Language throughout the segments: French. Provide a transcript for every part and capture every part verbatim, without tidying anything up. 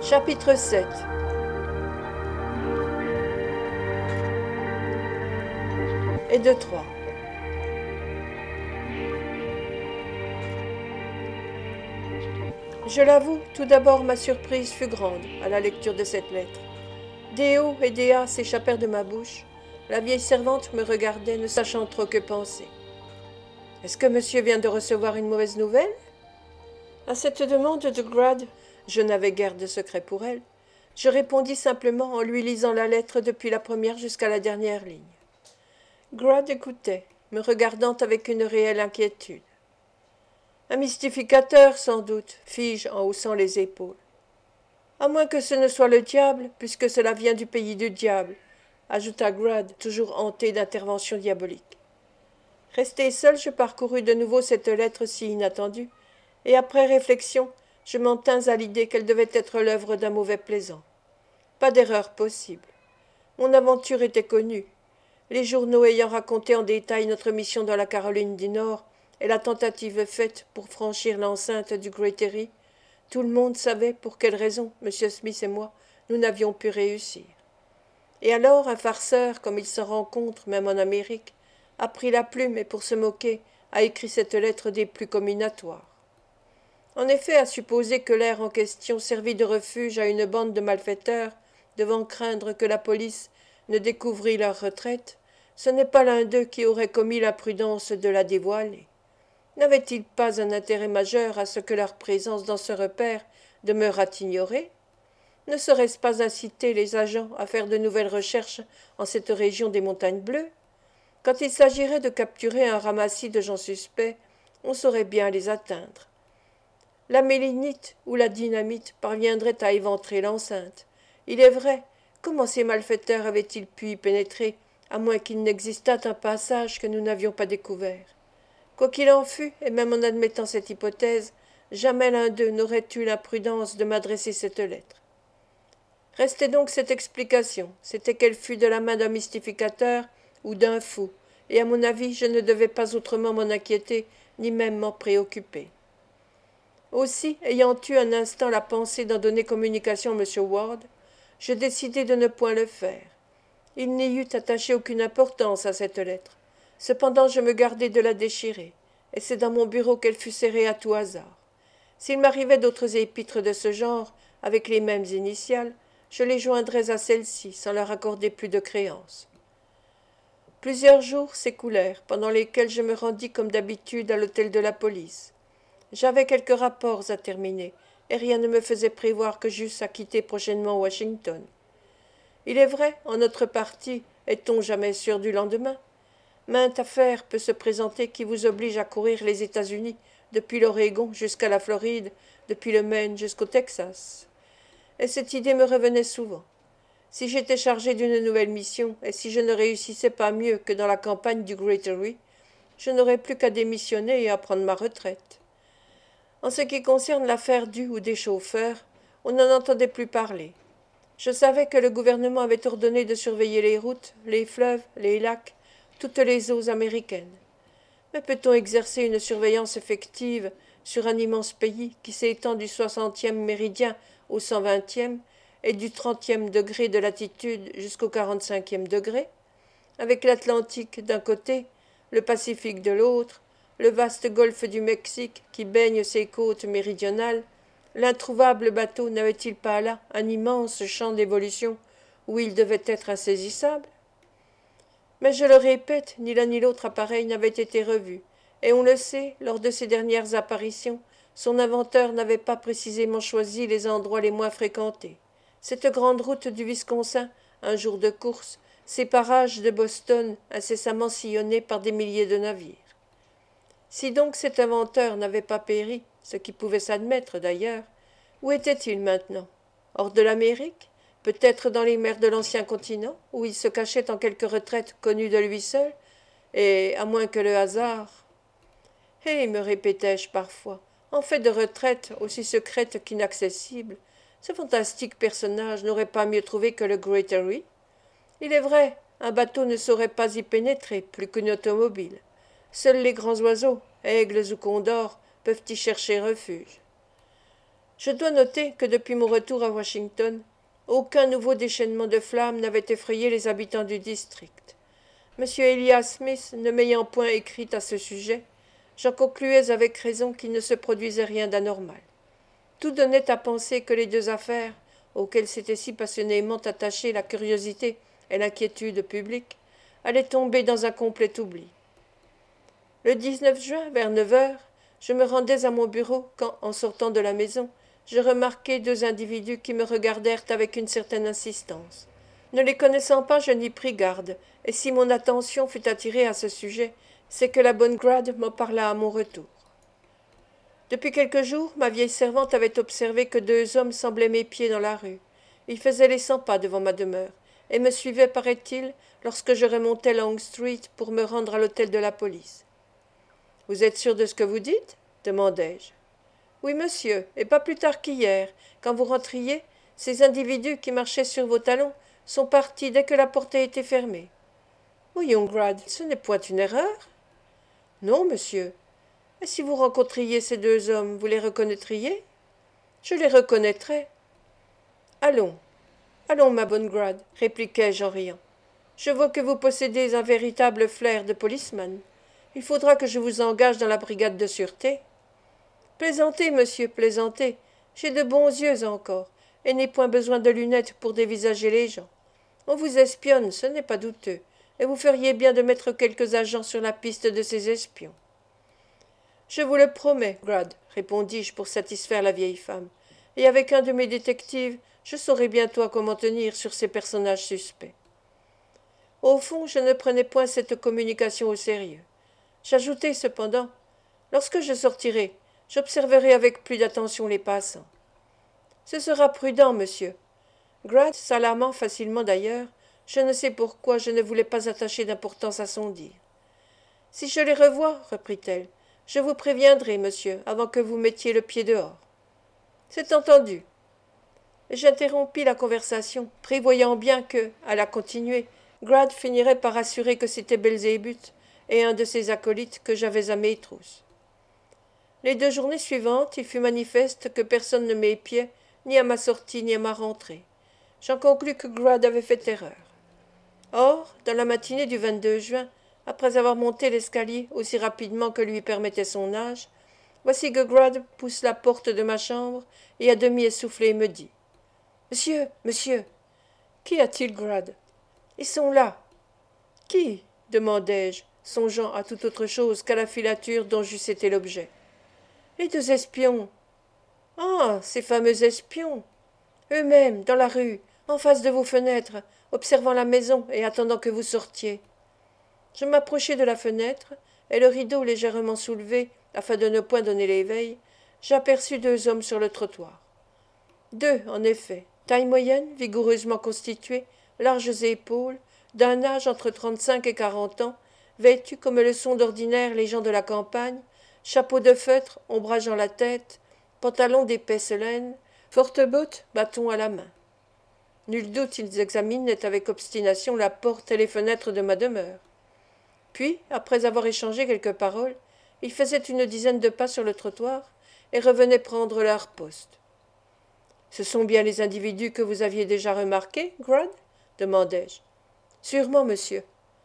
Chapitre sept. Et de trois. Je l'avoue, tout d'abord ma surprise fut grande à la lecture de cette lettre. Des O et des A s'échappèrent de ma bouche. La vieille servante me regardait, ne sachant trop que penser. « Est-ce que monsieur vient de recevoir une mauvaise nouvelle ?» À cette demande de Grad, je n'avais guère de secret pour elle, je répondis simplement en lui lisant la lettre depuis la première jusqu'à la dernière ligne. Grad écoutait, me regardant avec une réelle inquiétude. Un mystificateur, sans doute, fis-je en haussant les épaules. À moins que ce ne soit le diable, puisque cela vient du pays du diable, ajouta Grad, toujours hanté d'interventions diaboliques. Resté seul, je parcourus de nouveau cette lettre si inattendue, et après réflexion, je m'en tins à l'idée qu'elle devait être l'œuvre d'un mauvais plaisant. Pas d'erreur possible. Mon aventure était connue. Les journaux ayant raconté en détail notre mission dans la Caroline du Nord et la tentative faite pour franchir l'enceinte du Great Eyrie, tout le monde savait pour quelle raison, M. Smith et moi, nous n'avions pu réussir. Et alors un farceur, comme il s'en rencontre même en Amérique, a pris la plume et, pour se moquer, a écrit cette lettre des plus comminatoires. En effet, à supposer que l'air en question servit de refuge à une bande de malfaiteurs, devant craindre que la police ne découvrît leur retraite, ce n'est pas l'un d'eux qui aurait commis l'imprudence de la dévoiler. N'avait-il pas un intérêt majeur à ce que leur présence dans ce repère demeurât ignorée? Ne serait-ce pas inciter les agents à faire de nouvelles recherches en cette région des montagnes bleues? Quand il s'agirait de capturer un ramassis de gens suspects, on saurait bien les atteindre. La mélinite ou la dynamite parviendrait à éventrer l'enceinte. Il est vrai, comment ces malfaiteurs avaient-ils pu y pénétrer, à moins qu'il n'existât un passage que nous n'avions pas découvert? Quoi qu'il en fût, et même en admettant cette hypothèse, jamais l'un d'eux n'aurait eu l'imprudence de m'adresser cette lettre. Restait donc cette explication, c'était qu'elle fût de la main d'un mystificateur ou d'un fou, et à mon avis je ne devais pas autrement m'en inquiéter, ni même m'en préoccuper. Aussi, ayant eu un instant la pensée d'en donner communication à M. Ward, je décidai de ne point le faire. Il n'y eût attaché aucune importance à cette lettre. Cependant je me gardai de la déchirer, et c'est dans mon bureau qu'elle fut serrée à tout hasard. S'il m'arrivait d'autres épîtres de ce genre, avec les mêmes initiales, je les joindrais à celle-ci, sans leur accorder plus de créance. Plusieurs jours s'écoulèrent, pendant lesquels je me rendis comme d'habitude à l'hôtel de la police. J'avais quelques rapports à terminer, et rien ne me faisait prévoir que j'eusse à quitter prochainement Washington. Il est vrai, en notre partie, est-on jamais sûr du lendemain? Mainte affaire peut se présenter qui vous oblige à courir les États-Unis, depuis l'Oregon jusqu'à la Floride, depuis le Maine jusqu'au Texas. Et cette idée me revenait souvent. Si j'étais chargé d'une nouvelle mission, et si je ne réussissais pas mieux que dans la campagne du Great Eyrie, je n'aurais plus qu'à démissionner et à prendre ma retraite. En ce qui concerne l'affaire du ou des chauffeurs, on n'en entendait plus parler. Je savais que le gouvernement avait ordonné de surveiller les routes, les fleuves, les lacs, toutes les eaux américaines. Mais peut-on exercer une surveillance effective sur un immense pays qui s'étend du soixantième méridien au cent vingtième et du trentième degré de latitude jusqu'au quarante-cinquième degré, avec l'Atlantique d'un côté, le Pacifique de l'autre, le vaste golfe du Mexique qui baigne ses côtes méridionales? L'introuvable bateau n'avait-il pas là un immense champ d'évolution où il devait être insaisissable? Mais je le répète, ni l'un ni l'autre appareil n'avait été revu, et on le sait, lors de ses dernières apparitions, son inventeur n'avait pas précisément choisi les endroits les moins fréquentés. Cette grande route du Wisconsin, un jour de course, ces parages de Boston incessamment sillonnés par des milliers de navires. Si donc cet inventeur n'avait pas péri, ce qui pouvait s'admettre d'ailleurs, où était-il maintenant? Hors de l'Amérique? Peut-être dans les mers de l'ancien continent, où il se cachait en quelque retraite connue de lui seul, et, à moins que le hasard… Eh, me répétais-je parfois, en fait de retraite aussi secrète qu'inaccessible, ce fantastique personnage n'aurait pas mieux trouvé que le Great Eyrie? Il est vrai, un bateau ne saurait pas y pénétrer plus qu'une automobile. Seuls les grands oiseaux, aigles ou condors, peuvent y chercher refuge. Je dois noter que depuis mon retour à Washington, aucun nouveau déchaînement de flammes n'avait effrayé les habitants du district. M. Elias Smith ne m'ayant point écrit à ce sujet, j'en concluais avec raison qu'il ne se produisait rien d'anormal. Tout donnait à penser que les deux affaires, auxquelles s'étaient si passionnément attachées la curiosité et l'inquiétude publiques, allaient tomber dans un complet oubli. Le dix-neuf juin, vers neuf heures, je me rendais à mon bureau quand, en sortant de la maison, je remarquai deux individus qui me regardèrent avec une certaine insistance. Ne les connaissant pas, je n'y pris garde, et si mon attention fut attirée à ce sujet, c'est que la bonne Grad m'en parla à mon retour. Depuis quelques jours, ma vieille servante avait observé que deux hommes semblaient m'épier dans la rue. Ils faisaient les cent pas devant ma demeure, et me suivaient, paraît-il, lorsque je remontais Long Street pour me rendre à l'hôtel de la police. « Vous êtes sûr de ce que vous dites ?» demandai-je. « Oui, monsieur, et pas plus tard qu'hier. Quand vous rentriez, ces individus qui marchaient sur vos talons sont partis dès que la porte a été fermée. »« Voyons, Grad, ce n'est point une erreur ?»« Non, monsieur. Et si vous rencontriez ces deux hommes, vous les reconnaîtriez ?»« Je les reconnaîtrais. »« Allons, allons, ma bonne Grad, répliquai-je en riant. Je vois que vous possédez un véritable flair de policeman. Il faudra que je vous engage dans la brigade de sûreté. »« Plaisantez, monsieur, plaisantez. J'ai de bons yeux encore, et n'ai point besoin de lunettes pour dévisager les gens. On vous espionne, ce n'est pas douteux, et vous feriez bien de mettre quelques agents sur la piste de ces espions. »« Je vous le promets, Grad, répondis-je pour satisfaire la vieille femme, et avec un de mes détectives, je saurai bientôt à comment tenir sur ces personnages suspects. Au fond, je ne prenais point cette communication au sérieux. J'ajoutai cependant, lorsque je sortirai, j'observerai avec plus d'attention les passants. Ce sera prudent, monsieur. Grad s'alarmant facilement d'ailleurs, je ne sais pourquoi je ne voulais pas attacher d'importance à son dire. Si je les revois, reprit-elle, je vous préviendrai, monsieur, avant que vous mettiez le pied dehors. C'est entendu. J'interrompis la conversation, prévoyant bien que, à la continuer, Grad finirait par assurer que c'était Belzébuth et un de ses acolytes que j'avais à mes trousses. Les deux journées suivantes, il fut manifeste que personne ne m'épiait, ni à ma sortie ni à ma rentrée. J'en conclus que Grad avait fait erreur. Or, dans la matinée du vingt-deux juin, après avoir monté l'escalier aussi rapidement que lui permettait son âge, voici que Grad pousse la porte de ma chambre et à demi essoufflé me dit « Monsieur, monsieur !»« Qu'y a-t-il, Grad ?»« Ils sont là. »« Qui ?» demandai-je, songeant à toute autre chose qu'à la filature dont j'eusse été l'objet. « Les deux espions. »« Ah, ces fameux espions. Eux-mêmes, dans la rue, en face de vos fenêtres, observant la maison et attendant que vous sortiez. » Je m'approchai de la fenêtre, et le rideau légèrement soulevé, afin de ne point donner l'éveil, j'aperçus deux hommes sur le trottoir. Deux, en effet, taille moyenne, vigoureusement constitués, larges épaules, d'un âge entre trente-cinq et quarante ans, vêtus comme le sont d'ordinaire les gens de la campagne, chapeau de feutre ombrageant la tête, pantalon d'épaisse laine, fortes bottes, bâton à la main. Nul doute ils examinaient avec obstination la porte et les fenêtres de ma demeure. Puis, après avoir échangé quelques paroles, ils faisaient une dizaine de pas sur le trottoir et revenaient prendre leur poste. « Ce sont bien les individus que vous aviez déjà remarqués, Grad ?» demandai-je. « Sûrement, monsieur. »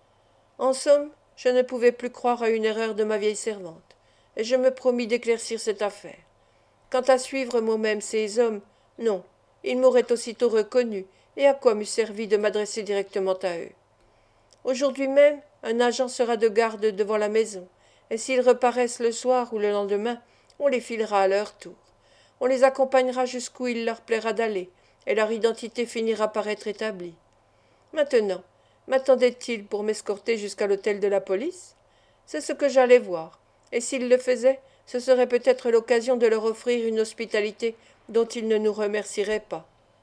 En somme, je ne pouvais plus croire à une erreur de ma vieille servante, et je me promis d'éclaircir cette affaire. Quant à suivre moi-même ces hommes, non, ils m'auraient aussitôt reconnu, et à quoi m'eût servi de m'adresser directement à eux. Aujourd'hui même, un agent sera de garde devant la maison, et s'ils reparaissent le soir ou le lendemain, on les filera à leur tour. On les accompagnera jusqu'où il leur plaira d'aller, et leur identité finira par être établie. Maintenant, m'attendait-il pour m'escorter jusqu'à l'hôtel de la police? C'est ce que j'allais voir, et s'il le faisait, ce serait peut-être l'occasion de leur offrir une hospitalité dont ils ne nous remercieraient pas.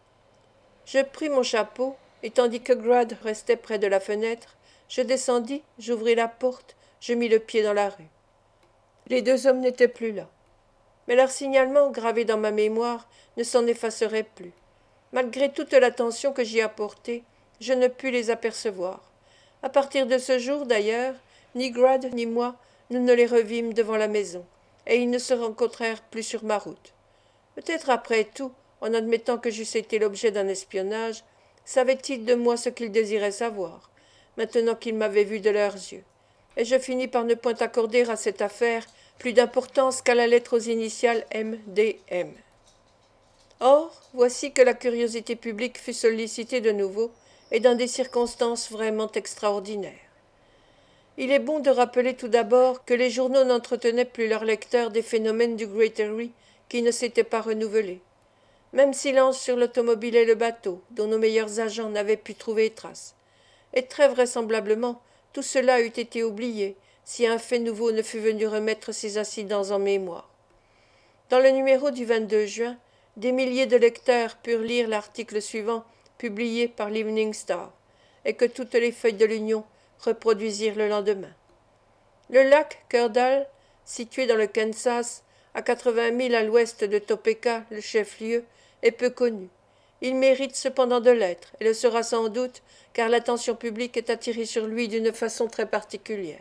Je pris mon chapeau, et tandis que Grad restait près de la fenêtre, je descendis, j'ouvris la porte, je mis le pied dans la rue. Les deux hommes n'étaient plus là. Mais leur signalement, gravé dans ma mémoire, ne s'en effacerait plus. Malgré toute l'attention que j'y apportai, je ne pus les apercevoir. À partir de ce jour, d'ailleurs, ni Grad ni moi, nous ne les revîmes devant la maison, et ils ne se rencontrèrent plus sur ma route. Peut-être après tout, en admettant que j'eusse été l'objet d'un espionnage, savaient-ils de moi ce qu'ils désiraient savoir, maintenant qu'ils m'avaient vu de leurs yeux. Et je finis par ne point accorder à cette affaire plus d'importance qu'à la lettre aux initiales M D M. Or, voici que la curiosité publique fut sollicitée de nouveau, et dans des circonstances vraiment extraordinaires. Il est bon de rappeler tout d'abord que les journaux n'entretenaient plus leurs lecteurs des phénomènes du Great Eyrie qui ne s'étaient pas renouvelés. Même silence sur l'automobile et le bateau, dont nos meilleurs agents n'avaient pu trouver trace. Et très vraisemblablement, tout cela eût été oublié si un fait nouveau ne fût venu remettre ces incidents en mémoire. Dans le numéro du vingt-deux juin, des milliers de lecteurs purent lire l'article suivant publié par l'Evening Star, et que toutes les feuilles de l'Union reproduisirent le lendemain. Le lac Curdall, situé dans le Kansas, à quatre-vingts milles à l'ouest de Topeka, le chef-lieu, est peu connu. Il mérite cependant de l'être, et le sera sans doute, car l'attention publique est attirée sur lui d'une façon très particulière.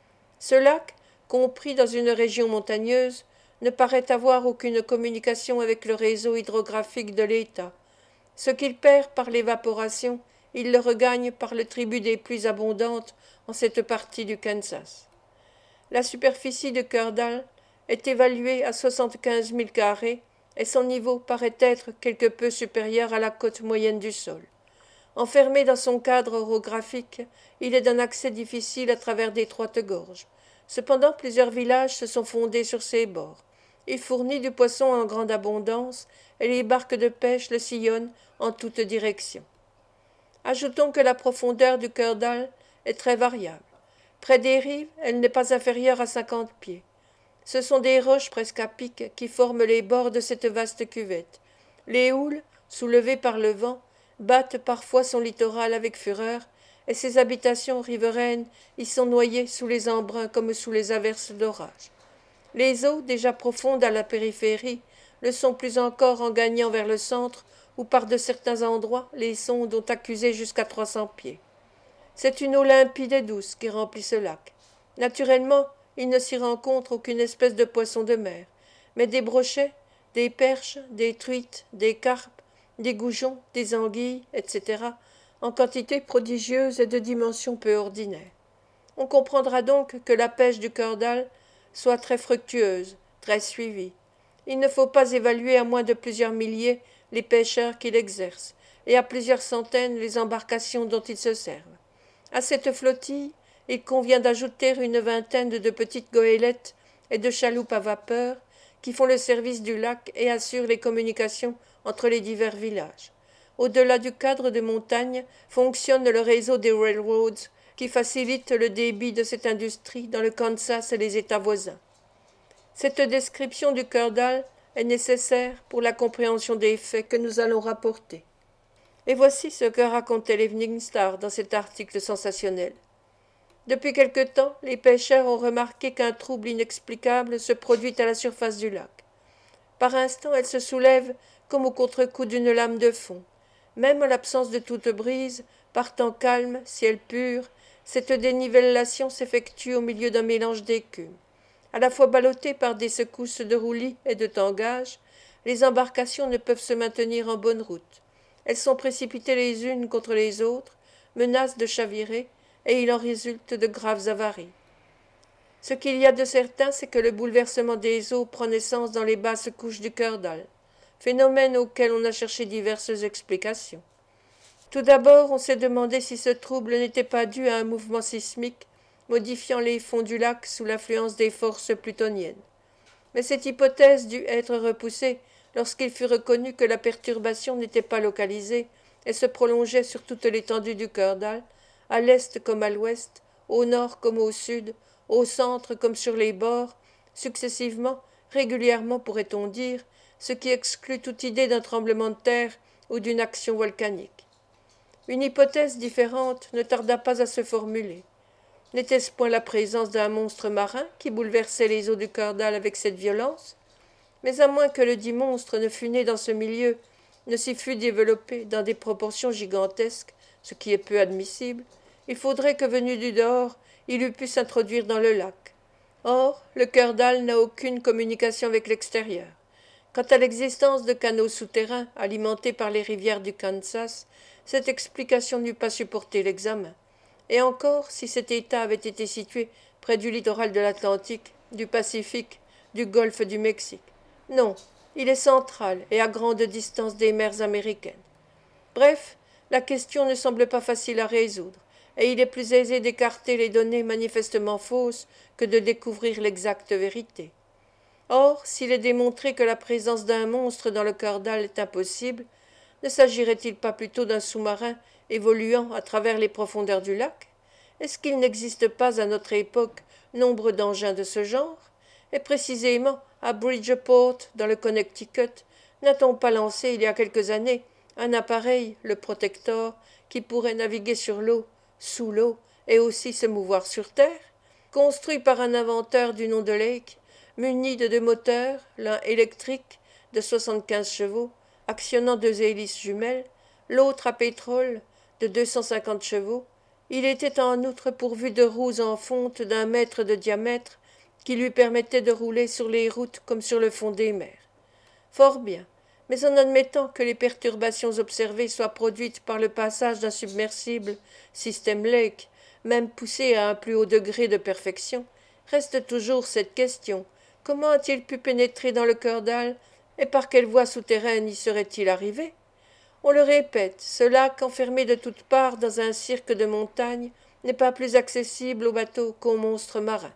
Ce lac, compris dans une région montagneuse, ne paraît avoir aucune communication avec le réseau hydrographique de l'État. Ce qu'il perd par l'évaporation, il le regagne par le tribut des pluies abondantes en cette partie du Kansas. La superficie de Curdall est évaluée à soixante-quinze milles carrés et son niveau paraît être quelque peu supérieur à la cote moyenne du sol. Enfermé dans son cadre orographique, il est d'un accès difficile à travers d'étroites gorges. Cependant, plusieurs villages se sont fondés sur ses bords. Il fournit du poisson en grande abondance et les barques de pêche le sillonnent en toutes directions. Ajoutons que la profondeur du Curdall est très variable. Près des rives, elle n'est pas inférieure à cinquante pieds. Ce sont des roches presque à pic qui forment les bords de cette vaste cuvette. Les houles, soulevées par le vent, battent parfois son littoral avec fureur, et ses habitations riveraines y sont noyées sous les embruns comme sous les averses d'orage. Les eaux, déjà profondes à la périphérie, le sont plus encore en gagnant vers le centre, où par de certains endroits les sondes ont accusé jusqu'à trois cents pieds. C'est une eau limpide et douce qui remplit ce lac. Naturellement, il ne s'y rencontre aucune espèce de poisson de mer, mais des brochets, des perches, des truites, des carpes, des goujons, des anguilles, et cetera, en quantité prodigieuse et de dimensions peu ordinaires. On comprendra donc que la pêche du Curdall soit très fructueuse, très suivie. Il ne faut pas évaluer à moins de plusieurs milliers les pêcheurs qui l'exercent, et à plusieurs centaines les embarcations dont ils se servent. À cette flottille, il convient d'ajouter une vingtaine de petites goélettes et de chaloupes à vapeur qui font le service du lac et assurent les communications entre les divers villages. Au-delà du cadre de montagne fonctionne le réseau des railroads qui facilite le débit de cette industrie dans le Kansas et les États voisins. Cette description du Curdall est nécessaire pour la compréhension des faits que nous allons rapporter. Et voici ce que racontait l'Evening Star dans cet article sensationnel. Depuis quelque temps, les pêcheurs ont remarqué qu'un trouble inexplicable se produit à la surface du lac. Par instants, elle se soulève comme au contre-coup d'une lame de fond. Même en l'absence de toute brise, par temps calme, ciel pur, cette dénivellation s'effectue au milieu d'un mélange d'écume. À la fois ballottées par des secousses de roulis et de tangage, les embarcations ne peuvent se maintenir en bonne route. Elles sont précipitées les unes contre les autres, menacent de chavirer, et il en résulte de graves avaries. Ce qu'il y a de certain, c'est que le bouleversement des eaux prend naissance dans les basses couches du Curdall, phénomène auquel on a cherché diverses explications. Tout d'abord, on s'est demandé si ce trouble n'était pas dû à un mouvement sismique modifiant les fonds du lac sous l'influence des forces plutoniennes. Mais cette hypothèse dut être repoussée lorsqu'il fut reconnu que la perturbation n'était pas localisée et se prolongeait sur toute l'étendue du Curdall, à l'est comme à l'ouest, au nord comme au sud, au centre comme sur les bords, successivement, régulièrement pourrait-on dire, ce qui exclut toute idée d'un tremblement de terre ou d'une action volcanique. Une hypothèse différente ne tarda pas à se formuler. N'était-ce point la présence d'un monstre marin qui bouleversait les eaux du Curdall avec cette violence? Mais à moins que le dit monstre ne fût né dans ce milieu, ne s'y fût développé dans des proportions gigantesques, ce qui est peu admissible, il faudrait que venu du dehors, il eût pu s'introduire dans le lac. Or, le Curdall n'a aucune communication avec l'extérieur. Quant à l'existence de canaux souterrains alimentés par les rivières du Kansas, cette explication n'eût pas supporté l'examen. Et encore, si cet État avait été situé près du littoral de l'Atlantique, du Pacifique, du golfe du Mexique. Non, il est central et à grande distance des mers américaines. Bref, la question ne semble pas facile à résoudre, et il est plus aisé d'écarter les données manifestement fausses que de découvrir l'exacte vérité. Or, s'il est démontré que la présence d'un monstre dans le Cordal est impossible, ne s'agirait-il pas plutôt d'un sous-marin évoluant à travers les profondeurs du lac? Est-ce qu'il n'existe pas à notre époque nombre d'engins de ce genre? Et précisément à Bridgeport, dans le Connecticut, n'a-t-on pas lancé il y a quelques années un appareil, le Protector, qui pourrait naviguer sur l'eau, sous l'eau, et aussi se mouvoir sur terre? Construit par un inventeur du nom de Lake, muni de deux moteurs, l'un électrique de soixante-quinze chevaux, actionnant deux hélices jumelles, l'autre à pétrole de deux cent cinquante chevaux, il était en outre pourvu de roues en fonte d'un mètre de diamètre qui lui permettaient de rouler sur les routes comme sur le fond des mers. Fort bien, mais en admettant que les perturbations observées soient produites par le passage d'un submersible, système Lake, même poussé à un plus haut degré de perfection, reste toujours cette question: comment a-t-il pu pénétrer dans le Cordal et par quelle voie souterraine y serait-il arrivé? On le répète, ce lac enfermé de toutes parts dans un cirque de montagnes n'est pas plus accessible aux bateaux qu'aux monstres marins.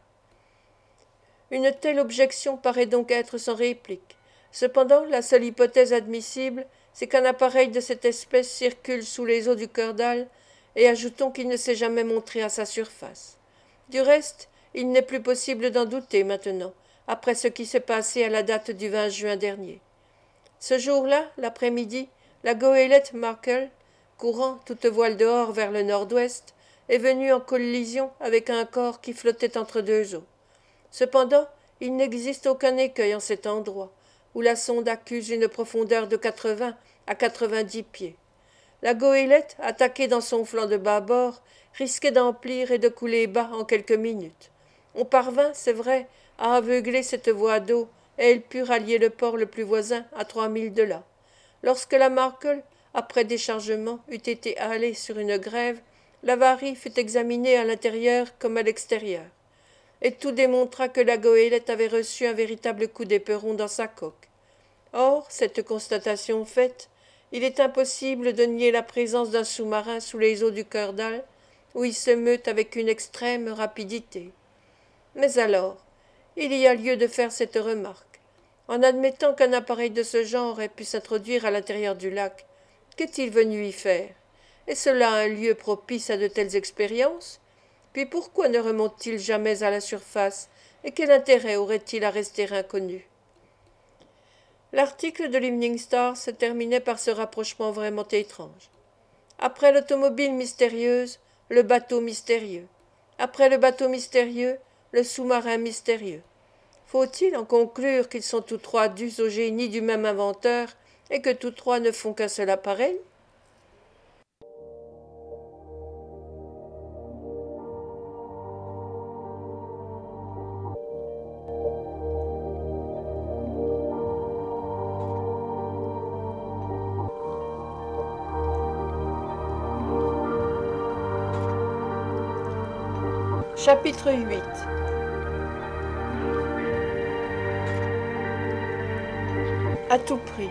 Une telle objection paraît donc être sans réplique. Cependant, la seule hypothèse admissible, c'est qu'un appareil de cette espèce circule sous les eaux du Cordal, et ajoutons qu'il ne s'est jamais montré à sa surface. Du reste, il n'est plus possible d'en douter maintenant, après ce qui s'est passé à la date du vingt juin dernier. Ce jour-là, l'après-midi, la goélette Markel, courant toute voile dehors vers le nord-ouest, est venue en collision avec un corps qui flottait entre deux eaux. Cependant, il n'existe aucun écueil en cet endroit, où la sonde accuse une profondeur de quatre-vingts à quatre-vingt-dix pieds. La goélette, attaquée dans son flanc de bâbord, risquait d'emplir et de couler bas en quelques minutes. On parvint, c'est vrai, à aveugler cette voie d'eau, et elle put rallier le port le plus voisin à trois milles de là. Lorsque la Markel, après déchargement, eut été halée sur une grève, l'avarie fut examinée à l'intérieur comme à l'extérieur, et tout démontra que la goélette avait reçu un véritable coup d'éperon dans sa coque. Or, cette constatation faite, il est impossible de nier la présence d'un sous-marin sous les eaux du Cordal, où il se meut avec une extrême rapidité. Mais alors, il y a lieu de faire cette remarque. En admettant qu'un appareil de ce genre ait pu s'introduire à l'intérieur du lac, qu'est-il venu y faire? Est-ce là un lieu propice à de telles expériences? Puis pourquoi ne remonte-t-il jamais à la surface, et quel intérêt aurait-il à rester inconnu? L'article de l'Evening Star se terminait par ce rapprochement vraiment étrange. Après l'automobile mystérieuse, le bateau mystérieux. Après le bateau mystérieux, le sous-marin mystérieux. Faut-il en conclure qu'ils sont tous trois dus au génie du même inventeur et que tous trois ne font qu'un seul appareil? Chapitre huit. À tout prix.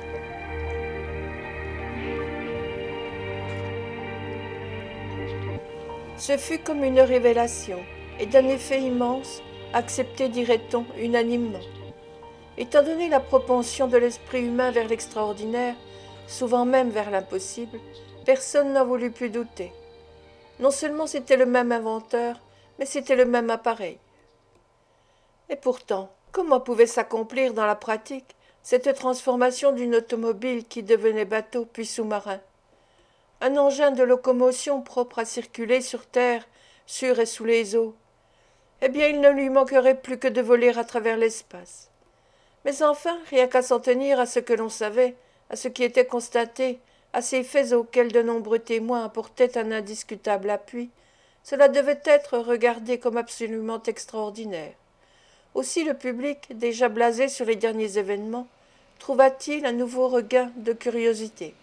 Ce fut comme une révélation, et d'un effet immense, accepté, dirait-on, unanimement. Étant donné la propension de l'esprit humain vers l'extraordinaire, souvent même vers l'impossible, personne n'en voulut plus douter. Non seulement c'était le même inventeur, mais c'était le même appareil. Et pourtant, comment pouvait s'accomplir dans la pratique cette transformation d'une automobile qui devenait bateau puis sous-marin? Un engin de locomotion propre à circuler sur terre, sur et sous les eaux. Eh bien, il ne lui manquerait plus que de voler à travers l'espace. Mais enfin, rien qu'à s'en tenir à ce que l'on savait, à ce qui était constaté, à ces faits auxquels de nombreux témoins apportaient un indiscutable appui, cela devait être regardé comme absolument extraordinaire. Aussi le public, déjà blasé sur les derniers événements, trouva-t-il un nouveau regain de curiosité.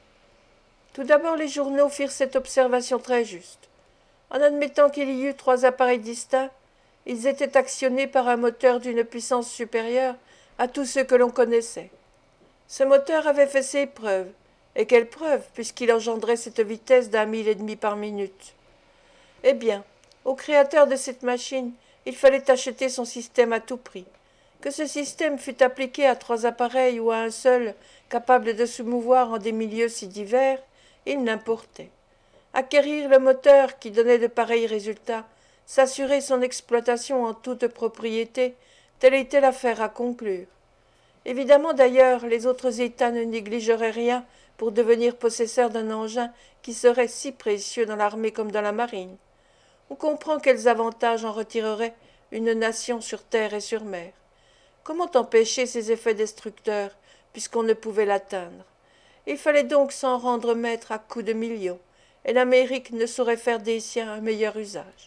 Tout d'abord les journaux firent cette observation très juste. En admettant qu'il y eût trois appareils distincts, ils étaient actionnés par un moteur d'une puissance supérieure à tous ceux que l'on connaissait. Ce moteur avait fait ses preuves, et quelles preuves, puisqu'il engendrait cette vitesse d'un mille et demi par minute. Eh bien, au créateur de cette machine, il fallait acheter son système à tout prix. Que ce système fût appliqué à trois appareils ou à un seul, capable de se mouvoir en des milieux si divers, il n'importait. Acquérir le moteur qui donnait de pareils résultats, s'assurer son exploitation en toute propriété, telle était l'affaire à conclure. Évidemment d'ailleurs, les autres États ne négligeraient rien pour devenir possesseurs d'un engin qui serait si précieux dans l'armée comme dans la marine. On comprend quels avantages en retirerait une nation sur terre et sur mer. Comment empêcher ces effets destructeurs, puisqu'on ne pouvait l'atteindre? Il fallait donc s'en rendre maître à coups de millions, et l'Amérique ne saurait faire des siens un meilleur usage.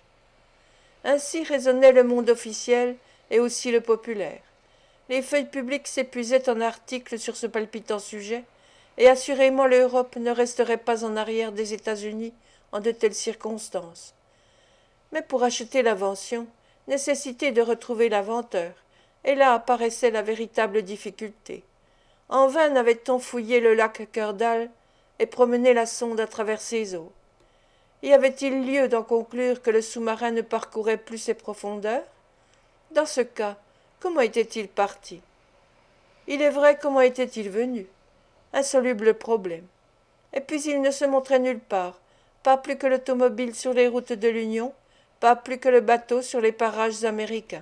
Ainsi raisonnait le monde officiel et aussi le populaire. Les feuilles publiques s'épuisaient en articles sur ce palpitant sujet, et assurément l'Europe ne resterait pas en arrière des États-Unis en de telles circonstances. Mais pour acheter l'invention, nécessité de retrouver l'inventeur, et là apparaissait la véritable difficulté. En vain n'avait-on fouillé le lac Kördal et promené la sonde à travers ses eaux. Y avait-il lieu d'en conclure que le sous-marin ne parcourait plus ses profondeurs? Dans ce cas, comment était-il parti? Il est vrai, comment était-il venu? Insoluble problème. Et puis il ne se montrait nulle part, pas plus que l'automobile sur les routes de l'Union, pas plus que le bateau sur les parages américains.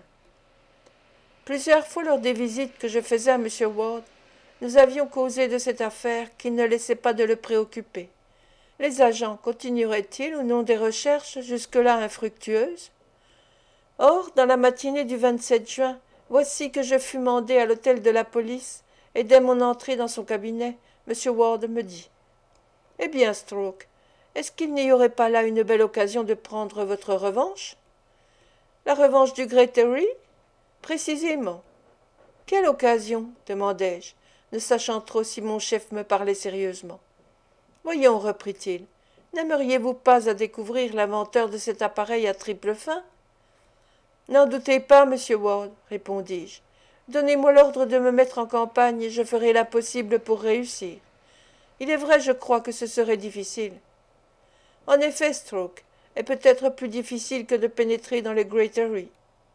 Plusieurs fois lors des visites que je faisais à M. Ward, nous avions causé de cette affaire qui ne laissait pas de le préoccuper. Les agents continueraient-ils ou non des recherches jusque-là infructueuses? Or, dans la matinée du vingt-sept juin, voici que je fus mandé à l'hôtel de la police, et dès mon entrée dans son cabinet, M. Ward me dit « Eh bien, Stroke, est-ce qu'il n'y aurait pas là une belle occasion de prendre votre revanche ?»« La revanche du Great Harry ?»« Précisément. »« Quelle occasion ?» demandai-je, ne sachant trop si mon chef me parlait sérieusement. « Voyons, reprit-il, n'aimeriez-vous pas à découvrir l'inventeur de cet appareil à triple fin ?»« N'en doutez pas, monsieur Ward, répondis-je. Donnez-moi l'ordre de me mettre en campagne et je ferai l'impossible pour réussir. Il est vrai, je crois, que ce serait difficile. En effet, Stroke, est peut-être plus difficile que de pénétrer dans le Great Harry.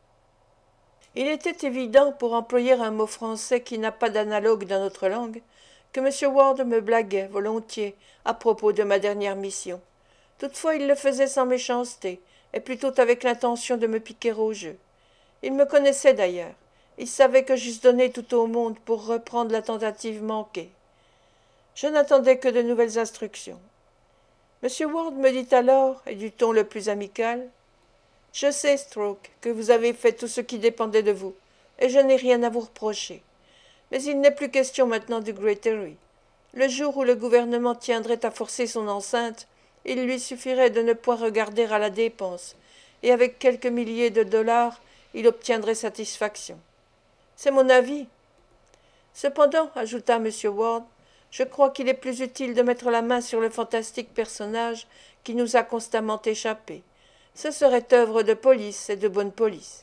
Il était évident, pour employer un mot français qui n'a pas d'analogue dans notre langue, que M. Ward me blaguait volontiers à propos de ma dernière mission. Toutefois, il le faisait sans méchanceté, et plutôt avec l'intention de me piquer au jeu. Il me connaissait d'ailleurs. Il savait que j'eusse donné tout au monde pour reprendre la tentative manquée. Je n'attendais que de nouvelles instructions. M. Ward me dit alors, et du ton le plus amical, « Je sais, Stroke, que vous avez fait tout ce qui dépendait de vous, et je n'ai rien à vous reprocher. Mais il n'est plus question maintenant du Great Harry. Le jour où le gouvernement tiendrait à forcer son enceinte, il lui suffirait de ne point regarder à la dépense, et avec quelques milliers de dollars, il obtiendrait satisfaction. C'est mon avis. Cependant, ajouta M. Ward, je crois qu'il est plus utile de mettre la main sur le fantastique personnage qui nous a constamment échappé. Ce serait œuvre de police et de bonne police.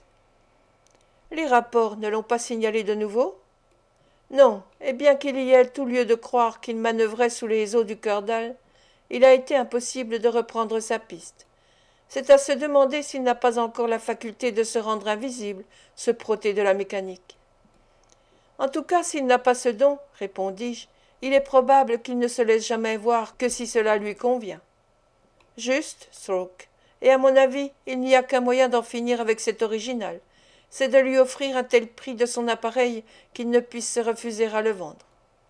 Les rapports ne l'ont pas signalé de nouveau? Non, et bien qu'il y ait tout lieu de croire qu'il manœuvrait sous les eaux du Kördal, il a été impossible de reprendre sa piste. C'est à se demander s'il n'a pas encore la faculté de se rendre invisible, ce protée de la mécanique. En tout cas, s'il n'a pas ce don, répondis-je, il est probable qu'il ne se laisse jamais voir que si cela lui convient. Juste, Stroke, et à mon avis, il n'y a qu'un moyen d'en finir avec cet original, c'est de lui offrir un tel prix de son appareil qu'il ne puisse se refuser à le vendre.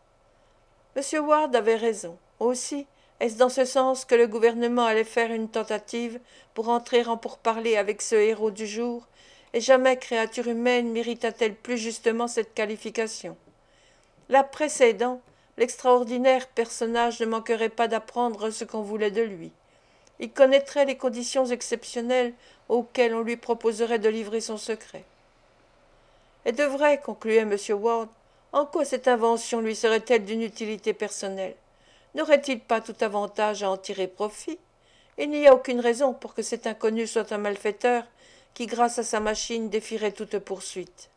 M. Ward avait raison. Aussi, est-ce dans ce sens que le gouvernement allait faire une tentative pour entrer en pourparlers avec ce héros du jour, et jamais créature humaine mérita-t-elle plus justement cette qualification. Là précédent, l'extraordinaire personnage ne manquerait pas d'apprendre ce qu'on voulait de lui. Il connaîtrait les conditions exceptionnelles auxquelles on lui proposerait de livrer son secret. Et de vrai, concluait M. Ward, En quoi cette invention lui serait-elle d'une utilité personnelle? N'aurait-il pas tout avantage à en tirer profit? Il n'y a aucune raison pour que cet inconnu soit un malfaiteur qui, grâce à sa machine, défierait toute poursuite.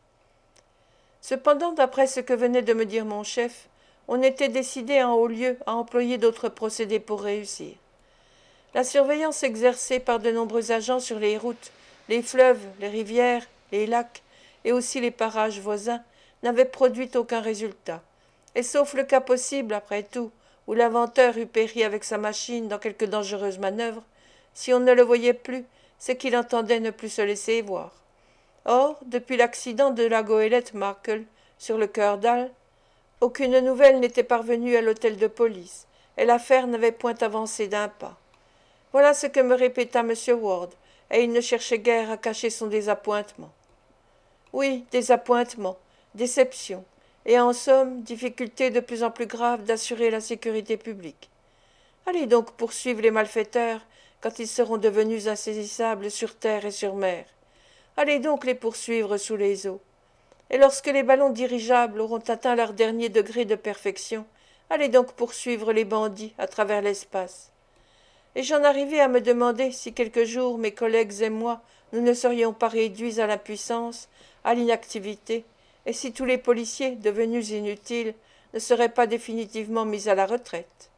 Cependant, d'après ce que venait de me dire mon chef, on était décidé en haut lieu à employer d'autres procédés pour réussir. La surveillance exercée par de nombreux agents sur les routes, les fleuves, les rivières, les lacs et aussi les parages voisins n'avait produit aucun résultat, et sauf le cas possible, après tout, où l'inventeur eût péri avec sa machine dans quelque dangereuse manœuvre, si on ne le voyait plus, c'est qu'il entendait ne plus se laisser voir. Or, depuis l'accident de la goélette Markle sur le Curdale, aucune nouvelle n'était parvenue à l'hôtel de police, et l'affaire n'avait point avancé d'un pas. Voilà ce que me répéta M. Ward, et il ne cherchait guère à cacher son désappointement. Oui, désappointement, déception, et en somme, difficulté de plus en plus grave d'assurer la sécurité publique. Allez donc poursuivre les malfaiteurs quand ils seront devenus insaisissables sur terre et sur mer. Allez donc les poursuivre sous les eaux. Et lorsque les ballons dirigeables auront atteint leur dernier degré de perfection, allez donc poursuivre les bandits à travers l'espace. Et j'en arrivai à me demander si quelque jour mes collègues et moi nous ne serions pas réduits à l'impuissance, à l'inactivité, et si tous les policiers, devenus inutiles, ne seraient pas définitivement mis à la retraite.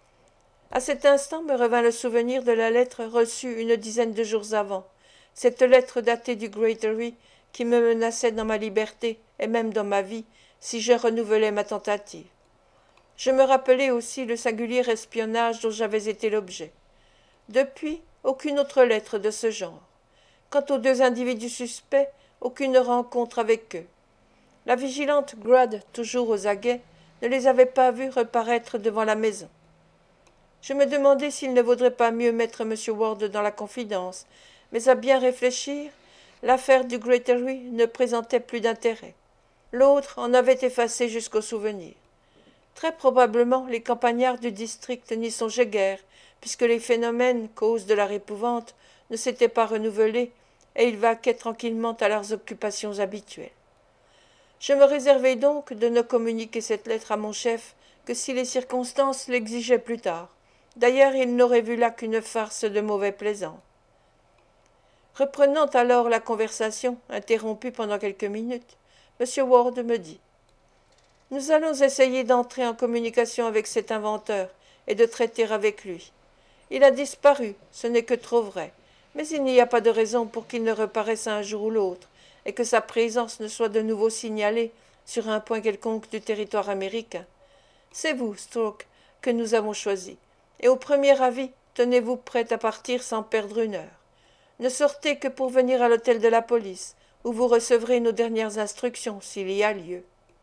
À cet instant me revint le souvenir de la lettre reçue une dizaine de jours avant, cette lettre datée du Greatory qui me menaçait dans ma liberté et même dans ma vie si je renouvelais ma tentative. Je me rappelai aussi le singulier espionnage dont j'avais été l'objet. Depuis, aucune autre lettre de ce genre. Quant aux deux individus suspects, aucune rencontre avec eux. La vigilante Grad, toujours aux aguets, ne les avait pas vus reparaître devant la maison. Je me demandai s'il ne vaudrait pas mieux mettre M. Ward dans la confidence, mais à bien réfléchir, l'affaire du Greatory ne présentait plus d'intérêt. L'autre en avait effacé jusqu'au souvenir. Très probablement, les campagnards du district n'y songeaient guère, puisque les phénomènes, cause de leur épouvante, ne s'étaient pas renouvelés, et ils vaquaient tranquillement à leurs occupations habituelles. Je me réservai donc de ne communiquer cette lettre à mon chef que si les circonstances l'exigeaient plus tard. D'ailleurs, il n'aurait vu là qu'une farce de mauvais plaisant. Reprenant alors la conversation, interrompue pendant quelques minutes, M. Ward me dit « Nous allons essayer d'entrer en communication avec cet inventeur et de traiter avec lui. Il a disparu, ce n'est que trop vrai, mais il n'y a pas de raison pour qu'il ne reparaisse un jour ou l'autre, et que sa présence ne soit de nouveau signalée sur un point quelconque du territoire américain. C'est vous, Stroke, que nous avons choisi, et au premier avis, tenez-vous prêt à partir sans perdre une heure. Ne sortez que pour venir à l'hôtel de la police, où vous recevrez nos dernières instructions, s'il y a lieu. »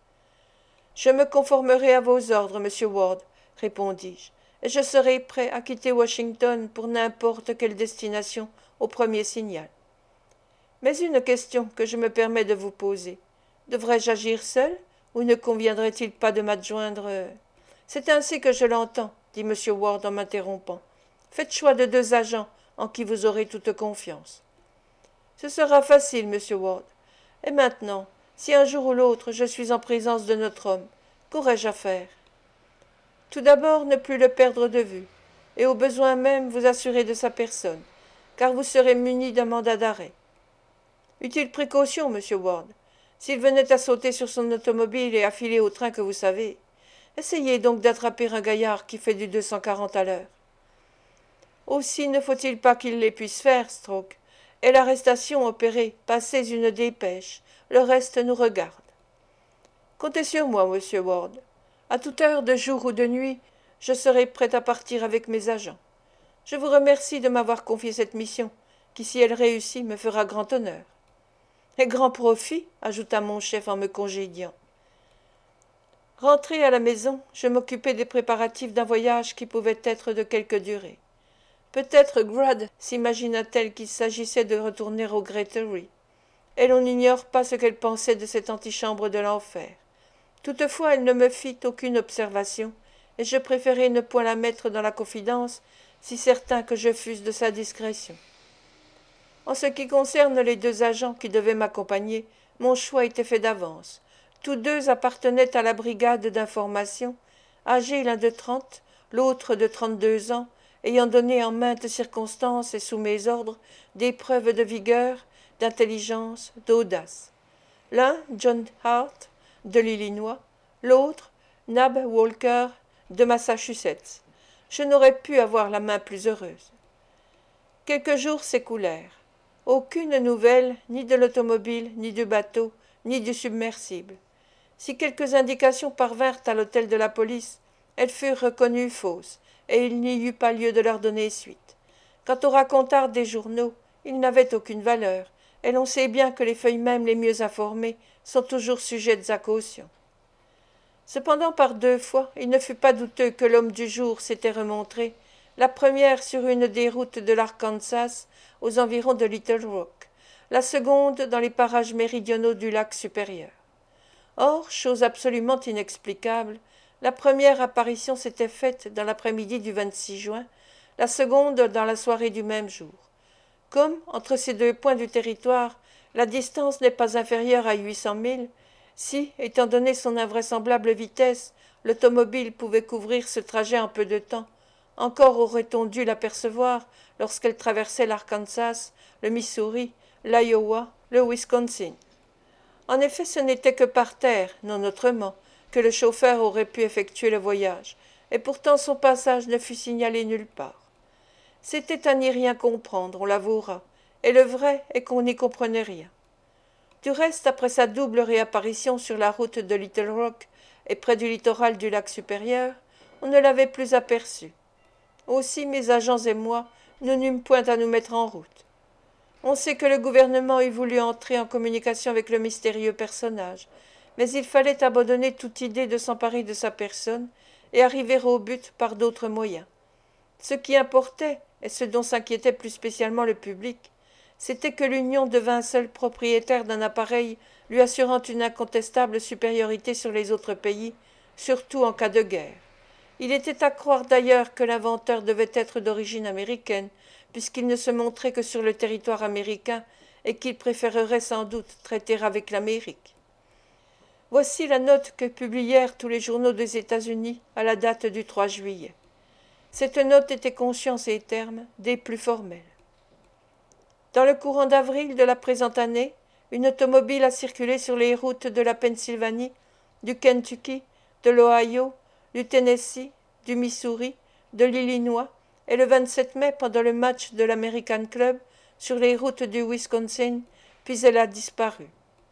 « Je me conformerai à vos ordres, monsieur Ward, » répondis-je, « et je serai prêt à quitter Washington pour n'importe quelle destination au premier signal. Mais une question que je me permets de vous poser. Devrais-je agir seul, ou ne conviendrait-il pas de m'adjoindre… C'est ainsi que je l'entends, dit M. Ward en m'interrompant. Faites choix de deux agents en qui vous aurez toute confiance. Ce sera facile, monsieur Ward. Et maintenant, si un jour ou l'autre je suis en présence de notre homme, qu'aurais-je à faire? Tout d'abord, ne plus le perdre de vue, et au besoin même vous assurer de sa personne, car vous serez muni d'un mandat d'arrêt. Utile précaution, monsieur Ward. S'il venait à sauter sur son automobile et à filer au train que vous savez, essayez donc d'attraper un gaillard qui fait du deux cent quarante à l'heure. Aussi ne faut-il pas qu'il les puisse faire, Stroke. Et l'arrestation opérée, passez une dépêche. Le reste nous regarde. Comptez sur moi, monsieur Ward. À toute heure de jour ou de nuit, je serai prêt à partir avec mes agents. Je vous remercie de m'avoir confié cette mission, qui, si elle réussit, me fera grand honneur. Et grand profit, ajouta mon chef en me congédiant. Rentré à la maison, je m'occupai des préparatifs d'un voyage qui pouvait être de quelque durée. Peut-être Grad s'imagina-t-elle qu'il s'agissait de retourner au Greatory, et l'on n'ignore pas ce qu'elle pensait de cette antichambre de l'enfer. Toutefois, elle ne me fit aucune observation, et je préférai ne point la mettre dans la confidence, si certain que je fusse de sa discrétion. En ce qui concerne les deux agents qui devaient m'accompagner, mon choix était fait d'avance. Tous deux appartenaient à la brigade d'information, âgés l'un de trente, l'autre de trente-deux ans, ayant donné en maintes circonstances et sous mes ordres des preuves de vigueur, d'intelligence, d'audace. L'un, John Hart, de l'Illinois, l'autre, Nab Walker, de Massachusetts. Je n'aurais pu avoir la main plus heureuse. Quelques jours s'écoulèrent. Aucune nouvelle, ni de l'automobile, ni du bateau, ni du submersible. Si quelques indications parvinrent à l'hôtel de la police, elles furent reconnues fausses, et il n'y eut pas lieu de leur donner suite. Quant aux racontards des journaux, ils n'avaient aucune valeur, et l'on sait bien que les feuilles mêmes les mieux informées sont toujours sujettes à caution. Cependant, par deux fois, il ne fut pas douteux que l'homme du jour s'était remontré, la première sur une des routes de l'Arkansas, aux environs de Little Rock, la seconde dans les parages méridionaux du lac supérieur. Or, chose absolument inexplicable, la première apparition s'était faite dans l'après-midi du vingt-six juin, la seconde dans la soirée du même jour. Comme, entre ces deux points du territoire, la distance n'est pas inférieure à huit cents milles, si, étant donné son invraisemblable vitesse, l'automobile pouvait couvrir ce trajet en peu de temps, encore aurait-on dû l'apercevoir lorsqu'elle traversait l'Arkansas, le Missouri, l'Iowa, le Wisconsin. En effet, ce n'était que par terre, non autrement, que le chauffeur aurait pu effectuer le voyage, et pourtant son passage ne fut signalé nulle part. C'était à n'y rien comprendre, on l'avouera, et le vrai est qu'on n'y comprenait rien. Du reste, après sa double réapparition sur la route de Little Rock et près du littoral du lac supérieur, on ne l'avait plus aperçu. Aussi, mes agents et moi, nous n'eûmes point à nous mettre en route. On sait que le gouvernement eût voulu entrer en communication avec le mystérieux personnage, mais il fallait abandonner toute idée de s'emparer de sa personne et arriver au but par d'autres moyens. Ce qui importait, et ce dont s'inquiétait plus spécialement le public, c'était que l'Union devint seule propriétaire d'un appareil lui assurant une incontestable supériorité sur les autres pays, surtout en cas de guerre. Il était à croire d'ailleurs que l'inventeur devait être d'origine américaine, puisqu'il ne se montrait que sur le territoire américain et qu'il préférerait sans doute traiter avec l'Amérique. Voici la note que publièrent tous les journaux des États-Unis à la date du trois juillet. Cette note était, conscience et termes, des plus formels. Dans le courant d'avril de la présente année, une automobile a circulé sur les routes de la Pennsylvanie, du Kentucky, de l'Ohio, du Tennessee, du Missouri, de l'Illinois, et le vingt-sept mai, pendant le match de l'American Club, sur les routes du Wisconsin, puis elle a disparu.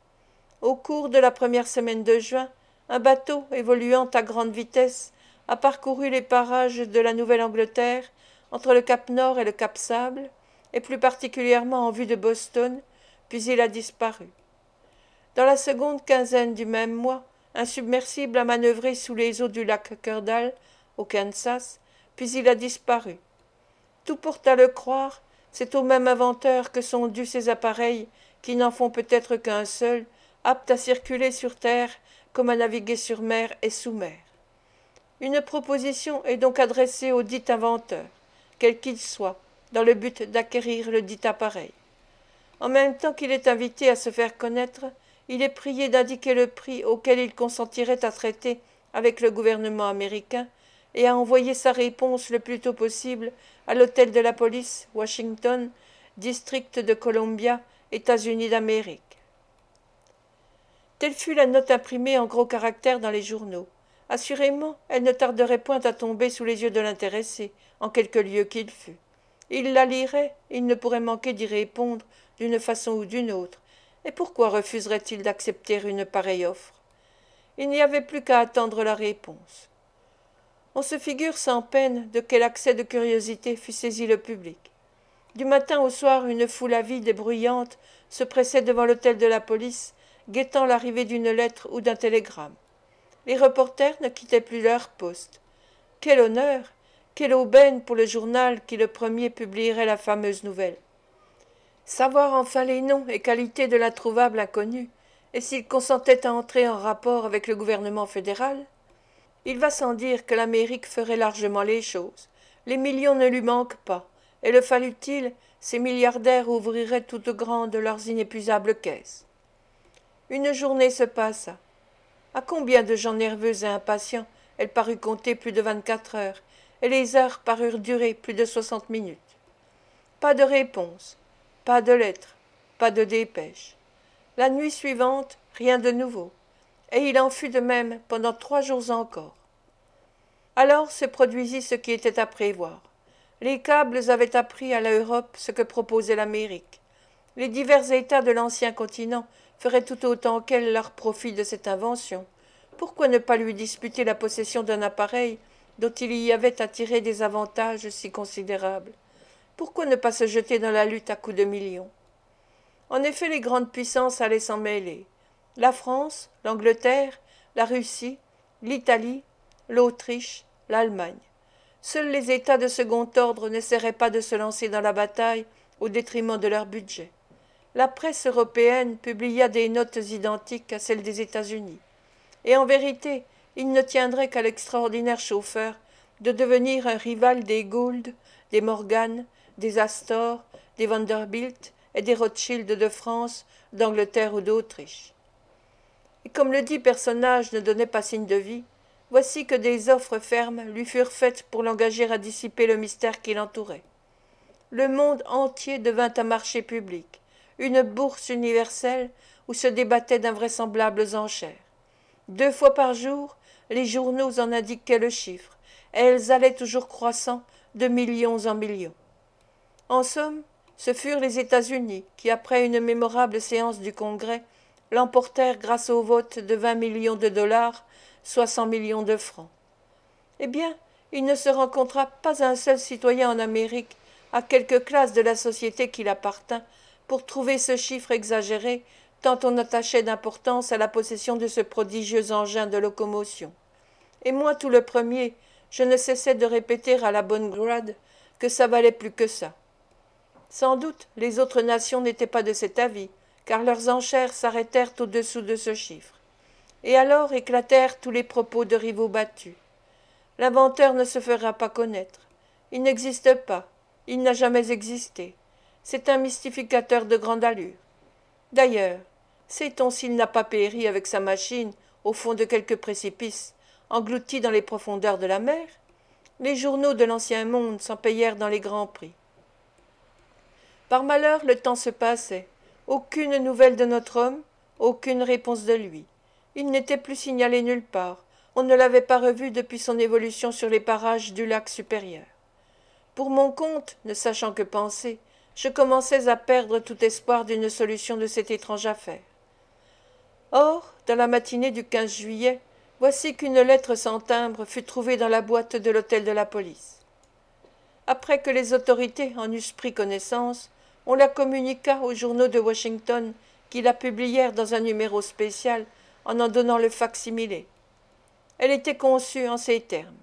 Au cours de la première semaine de juin, un bateau, évoluant à grande vitesse, a parcouru les parages de la Nouvelle-Angleterre, entre le cap Nord et le cap Sable, et plus particulièrement en vue de Boston, puis il a disparu. Dans la seconde quinzaine du même mois, un submersible a manœuvré sous les eaux du lac Curdale, au Kansas, puis il a disparu. Tout porte à le croire, c'est au même inventeur que sont dus ces appareils, qui n'en font peut-être qu'un seul, aptes à circuler sur terre comme à naviguer sur mer et sous mer. Une proposition est donc adressée au dit inventeur, quel qu'il soit, dans le but d'acquérir le dit appareil. En même temps qu'il est invité à se faire connaître, il est prié d'indiquer le prix auquel il consentirait à traiter avec le gouvernement américain et à envoyer sa réponse le plus tôt possible à l'hôtel de la police, Washington, district de Columbia, États-Unis d'Amérique. Telle fut la note imprimée en gros caractères dans les journaux. Assurément, elle ne tarderait point à tomber sous les yeux de l'intéressé, en quelque lieu qu'il fût. Il la lirait, il ne pourrait manquer d'y répondre d'une façon ou d'une autre, et pourquoi refuserait-il d'accepter une pareille offre? Il n'y avait plus qu'à attendre la réponse. On se figure sans peine de quel accès de curiosité fut saisi le public. Du matin au soir, une foule avide et bruyante se pressait devant l'hôtel de la police, guettant l'arrivée d'une lettre ou d'un télégramme. Les reporters ne quittaient plus leur poste. Quel honneur, quelle aubaine pour le journal qui le premier publierait la fameuse nouvelle. Savoir enfin les noms et qualités de l'introuvable inconnu, et s'il consentait à entrer en rapport avec le gouvernement fédéral? Il va sans dire que l'Amérique ferait largement les choses. Les millions ne lui manquent pas, et le fallut-il, ces milliardaires ouvriraient toutes grandes leurs inépuisables caisses. Une journée se passa. À combien de gens nerveux et impatients elle parut compter plus de vingt-quatre heures, et les heures parurent durer plus de soixante minutes. Pas de réponse, pas de lettre, pas de dépêche. La nuit suivante, rien de nouveau, et il en fut de même pendant trois jours encore. Alors se produisit ce qui était à prévoir. Les câbles avaient appris à l'Europe ce que proposait l'Amérique. Les divers États de l'ancien continent feraient tout autant qu'elle leur profit de cette invention. Pourquoi ne pas lui disputer la possession d'un appareil dont il y avait à tirer des avantages si considérables? Pourquoi ne pas se jeter dans la lutte à coups de millions? En effet, les grandes puissances allaient s'en mêler. La France, l'Angleterre, la Russie, l'Italie, l'Autriche, l'Allemagne. Seuls les États de second ordre n'essaieraient pas de se lancer dans la bataille au détriment de leur budget. La presse européenne publia des notes identiques à celles des États-Unis. Et en vérité, il ne tiendrait qu'à l'extraordinaire chauffeur de devenir un rival des Gould, des Morgan, des Astor, des Vanderbilt et des Rothschild de France, d'Angleterre ou d'Autriche. Et comme le dit personnage ne donnait pas signe de vie, voici que des offres fermes lui furent faites pour l'engager à dissiper le mystère qui l'entourait. Le monde entier devint un marché public, une bourse universelle où se débattaient d'invraisemblables enchères. Deux fois par jour, les journaux en indiquaient le chiffre, et elles allaient toujours croissant de millions en millions. En somme, ce furent les États-Unis qui, après une mémorable séance du Congrès, l'emportèrent grâce au vote de vingt millions de dollars, soit cent millions de francs. Eh bien, il ne se rencontra pas un seul citoyen en Amérique, à quelque classe de la société qu'il appartint, pour trouver ce chiffre exagéré, tant on attachait d'importance à la possession de ce prodigieux engin de locomotion. Et moi, tout le premier, je ne cessais de répéter à la bonne grade que ça valait plus que ça. Sans doute, les autres nations n'étaient pas de cet avis, car leurs enchères s'arrêtèrent au-dessous de ce chiffre. Et alors éclatèrent tous les propos de rivaux battus. L'inventeur ne se fera pas connaître. Il n'existe pas. Il n'a jamais existé. C'est un mystificateur de grande allure. D'ailleurs, sait-on s'il n'a pas péri avec sa machine au fond de quelque précipice, englouti dans les profondeurs de la mer? Les journaux de l'ancien monde s'en payèrent dans les grands prix. Par malheur, le temps se passait. Aucune nouvelle de notre homme, aucune réponse de lui. Il n'était plus signalé nulle part. On ne l'avait pas revu depuis son évolution sur les parages du lac supérieur. Pour mon compte, ne sachant que penser, je commençais à perdre tout espoir d'une solution de cette étrange affaire. Or, dans la matinée du quinze juillet, voici qu'une lettre sans timbre fut trouvée dans la boîte de l'hôtel de la police. Après que les autorités en eussent pris connaissance, on la communiqua aux journaux de Washington qui la publièrent dans un numéro spécial en en donnant le fac-similé. Elle était conçue en ces termes.